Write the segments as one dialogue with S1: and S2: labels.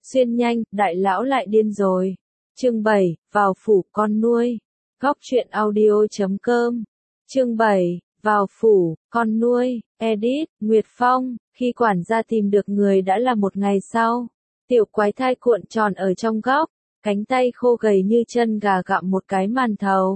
S1: Xuyên nhanh, đại lão lại điên rồi. Chương 7, vào phủ con nuôi. Góc truyện audio.com. Chương 7, vào phủ, con nuôi, edit, Nguyệt Phong. Khi quản gia tìm được người đã là một ngày sau. Tiểu quái thai cuộn tròn ở trong góc, cánh tay khô gầy như chân gà gặm một cái màn thầu.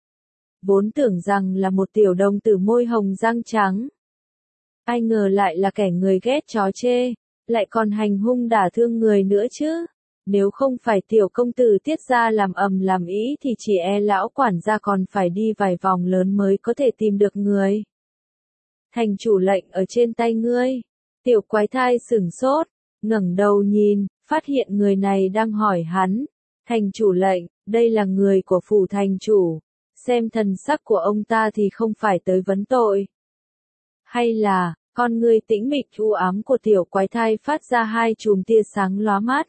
S1: Vốn tưởng rằng là một tiểu đồng tử môi hồng răng trắng. Ai ngờ lại là kẻ người ghét chó chê, lại còn hành hung đả thương người nữa chứ. Nếu không phải tiểu công tử tiết ra làm ầm làm ý thì chỉ e lão quản gia còn phải đi vài vòng lớn mới có thể tìm được người. Thành chủ lệnh ở trên tay ngươi. Tiểu quái thai sửng sốt, ngẩng đầu nhìn, phát hiện người này đang hỏi hắn. Thành chủ lệnh, đây là người của phủ thành chủ. Xem thần sắc của ông ta thì không phải tới vấn tội. Hay là, con ngươi tĩnh mịch u ám của tiểu quái thai phát ra hai chùm tia sáng lóa mắt.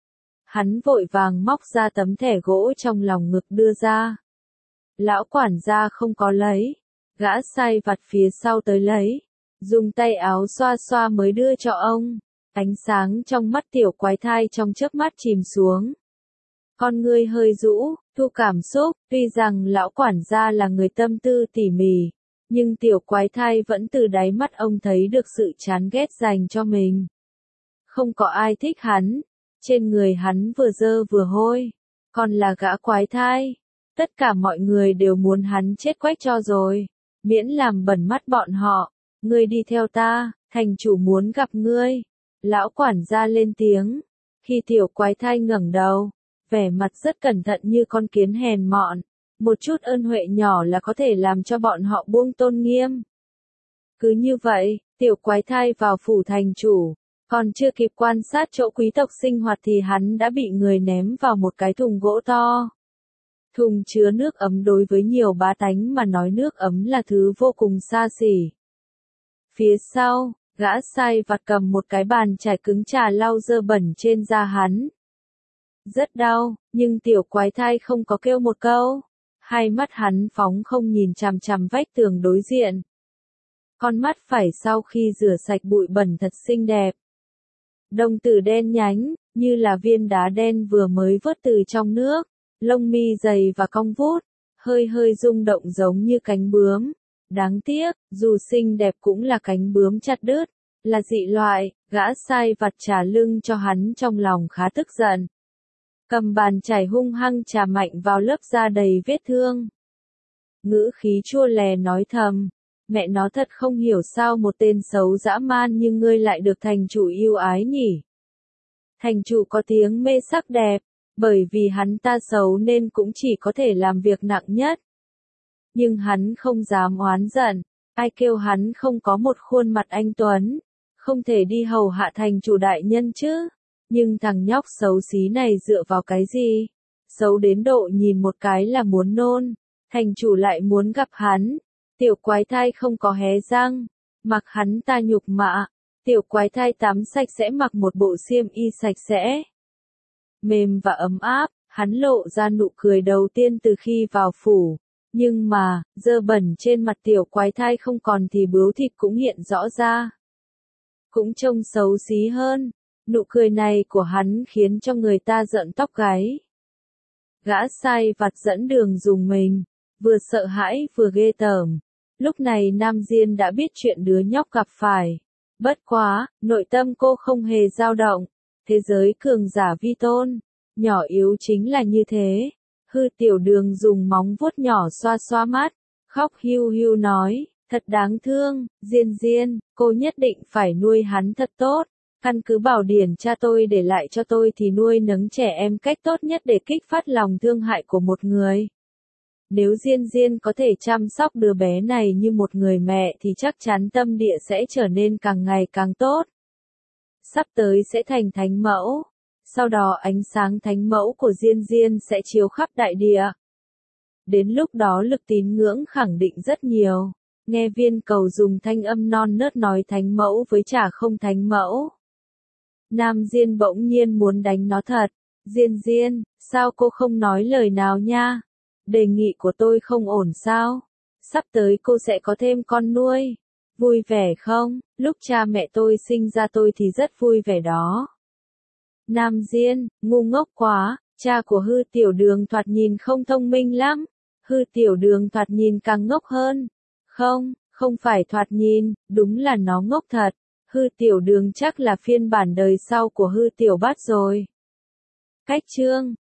S1: Hắn vội vàng móc ra tấm thẻ gỗ trong lòng ngực đưa ra. Lão quản gia không có lấy. Gã sai vặt phía sau tới lấy. Dùng tay áo xoa xoa mới đưa cho ông. Ánh sáng trong mắt tiểu quái thai trong chớp mắt chìm xuống. Con ngươi hơi rũ, thu cảm xúc, tuy rằng lão quản gia là người tâm tư tỉ mỉ, nhưng tiểu quái thai vẫn từ đáy mắt ông thấy được sự chán ghét dành cho mình. Không có ai thích hắn, trên người hắn vừa dơ vừa hôi, còn là gã quái thai. Tất cả mọi người đều muốn hắn chết quách cho rồi, miễn làm bẩn mắt bọn họ. Ngươi đi theo ta, thành chủ muốn gặp ngươi. Lão quản gia lên tiếng, khi tiểu quái thai ngẩng đầu, vẻ mặt rất cẩn thận như con kiến hèn mọn. Một chút ơn huệ nhỏ là có thể làm cho bọn họ buông tôn nghiêm. Cứ như vậy, tiểu quái thai vào phủ thành chủ, còn chưa kịp quan sát chỗ quý tộc sinh hoạt thì hắn đã bị người ném vào một cái thùng gỗ to. Thùng chứa nước ấm đối với nhiều bá tánh mà nói nước ấm là thứ vô cùng xa xỉ. Phía sau, gã sai vặt cầm một cái bàn chải cứng trà lau dơ bẩn trên da hắn. Rất đau, nhưng tiểu quái thai không có kêu một câu. Hai mắt hắn phóng không nhìn chằm chằm vách tường đối diện. Con mắt phải sau khi rửa sạch bụi bẩn thật xinh đẹp. Đồng tử đen nhánh, như là viên đá đen vừa mới vớt từ trong nước. Lông mi dày và cong vút, hơi hơi rung động giống như cánh bướm. Đáng tiếc, dù xinh đẹp cũng là cánh bướm chặt đứt, là dị loại. Gã sai vặt trà lưng cho hắn trong lòng khá tức giận. Cầm bàn chải hung hăng chà mạnh vào lớp da đầy vết thương. Ngữ khí chua lè nói thầm, mẹ nó thật không hiểu sao một tên xấu dã man như ngươi lại được thành chủ yêu ái nhỉ. Thành chủ có tiếng mê sắc đẹp, bởi vì hắn ta xấu nên cũng chỉ có thể làm việc nặng nhất. Nhưng hắn không dám oán giận, ai kêu hắn không có một khuôn mặt anh tuấn, không thể đi hầu hạ thành chủ đại nhân chứ. Nhưng thằng nhóc xấu xí này dựa vào cái gì? Xấu đến độ nhìn một cái là muốn nôn. Thành chủ lại muốn gặp hắn. Tiểu quái thai không có hé răng. Mặc hắn ta nhục mạ. Tiểu quái thai tắm sạch sẽ mặc một bộ xiêm y sạch sẽ. Mềm và ấm áp, hắn lộ ra nụ cười đầu tiên từ khi vào phủ. Nhưng mà, dơ bẩn trên mặt tiểu quái thai không còn thì bướu thịt cũng hiện rõ ra. Cũng trông xấu xí hơn. Nụ cười này của hắn khiến cho người ta giận tóc gáy. Gã sai vặt dẫn đường dùng mình, vừa sợ hãi vừa ghê tởm. Lúc này Nam Diên đã biết chuyện đứa nhóc gặp phải. Bất quá, nội tâm cô không hề dao động. Thế giới cường giả vi tôn, nhỏ yếu chính là như thế. Hư tiểu đường dùng móng vuốt nhỏ xoa xoa mắt, khóc hiu hiu nói, thật đáng thương, Diên Diên, cô nhất định phải nuôi hắn thật tốt. Căn cứ bảo điển cha tôi để lại cho tôi thì nuôi nấng trẻ em cách tốt nhất để kích phát lòng thương hại của một người. Nếu Diên Diên có thể chăm sóc đứa bé này như một người mẹ thì chắc chắn tâm địa sẽ trở nên càng ngày càng tốt. Sắp tới sẽ thành thánh mẫu. Sau đó ánh sáng thánh mẫu của Diên Diên sẽ chiếu khắp đại địa. Đến lúc đó lực tín ngưỡng khẳng định rất nhiều. Nghe viên cầu dùng thanh âm non nớt nói thánh mẫu với chả không thánh mẫu. Nam Diên bỗng nhiên muốn đánh nó thật. Diên Diên, sao cô không nói lời nào nha? Đề nghị của tôi không ổn sao? Sắp tới cô sẽ có thêm con nuôi. Vui vẻ không? Lúc cha mẹ tôi sinh ra tôi thì rất vui vẻ đó. Nam Diên, ngu ngốc quá, cha của Hư Tiểu Đường thoạt nhìn không thông minh lắm. Hư Tiểu Đường thoạt nhìn càng ngốc hơn. Không phải thoạt nhìn, đúng là nó ngốc thật. Hư Tiểu Đường chắc là phiên bản đời sau của Hư Tiểu Bát rồi. Cách chương